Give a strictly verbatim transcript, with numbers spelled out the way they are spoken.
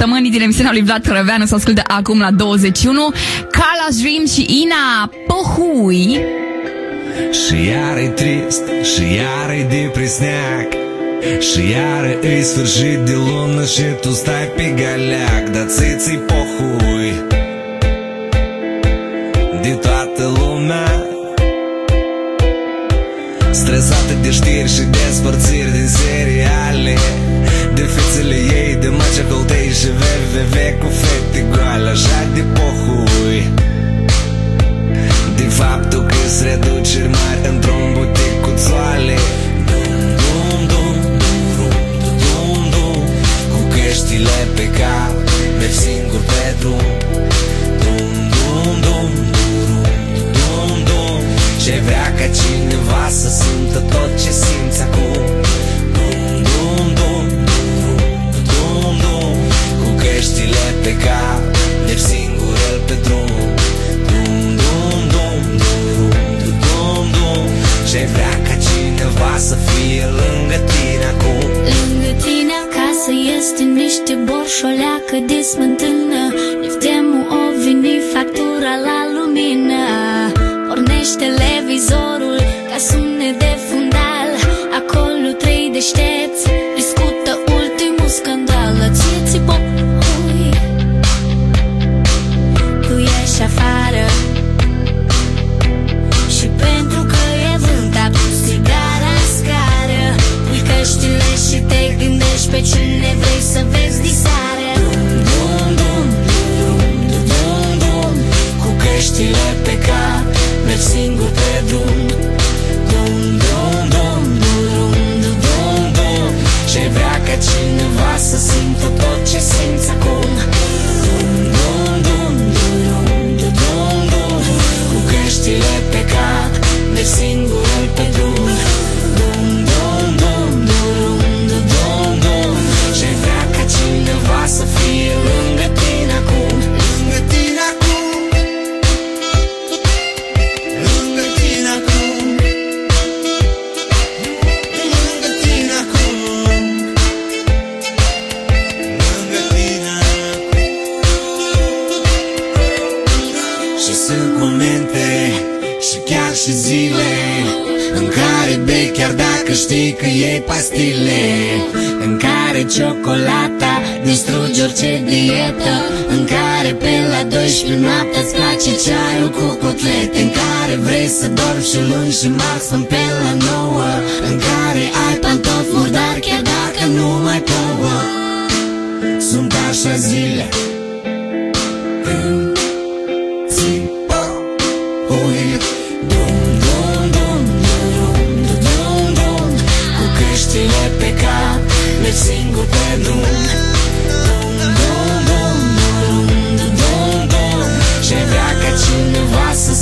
săptămânii din emisiunea lui Vlad Crăveanu se ascultă acum la douăzeci și unu. Carla's Dream și Ina Pohui. Și iar-i trist, și iar-i depresneac, și iar-i sfârșit de lună și tu stai pe galeac. Dar ți-ți pohui de toată lumea, stresată de știri și despărțiri din seriale, de fețele ei, de Macea Coltei și V V V cu fete goale. Așa de pohui de faptul că-s reduceri mari într-un butic cu țoale. Dum, dum, dum, dum, dum, dum, cu căștile pe cap, mergi singur pe drum. Dum, dum, dum, dum, dum, dum, ce vrea ca cineva să simtă tot ce simți acum. Dum, dum, dum, dum, dum, dum, cu căștile pe cap, mergi singur el pe drum. Ce vrea ca cineva să fie lângă tine acum. Lângă tine acasă este niște borșoleacă de smântână. Liftemul o veni factura la lumină. Pornește televizorul ca sunet de fundal. Acolo trei deștepți discută ultimul scandal. Ție-ți popui, tu ieși afară și pentru că e vânt apus țigara în scară, pui căștile și te gândești pe cine vrei să vezi diseară. Dum, dum, dum, dum, dum, dum, cu căștile pe cap, mergi singur pe drum. Dum, dum, dum, dum, dum, dum, dum, ce vrea ca cineva să simtă tot ce simți acum. Dum, dum, dum, dum, dum, dum, dum, cu căștile pe cap, mergi singur pe drum. Dum, dum, dum, dum, dum, dum, dum, ce vrea ca cineva să fie lângă tine acum. Lângă tine acum, lângă tine acum, lângă tine acum, lângă tine acum. Și sunt momente și chiar și zile în care bei chiar dacă știi că iei pastile, în care ciocolata distruge orice dietă, în care pe la douăsprezece noaptea îți place ceaiul cu cotlete, în care vrei să dormi și luni și marți până pe la nouă, în care ai pantofi murdari chiar dacă nu mai plouă. Sunt așa zile când ți pohui. Dum, dum, dum, dum, dum, dum, cu căștile pe cap, mergi singur pe drum. Dum, dum, dum, dum, dum, dum, ce vrea ca cineva să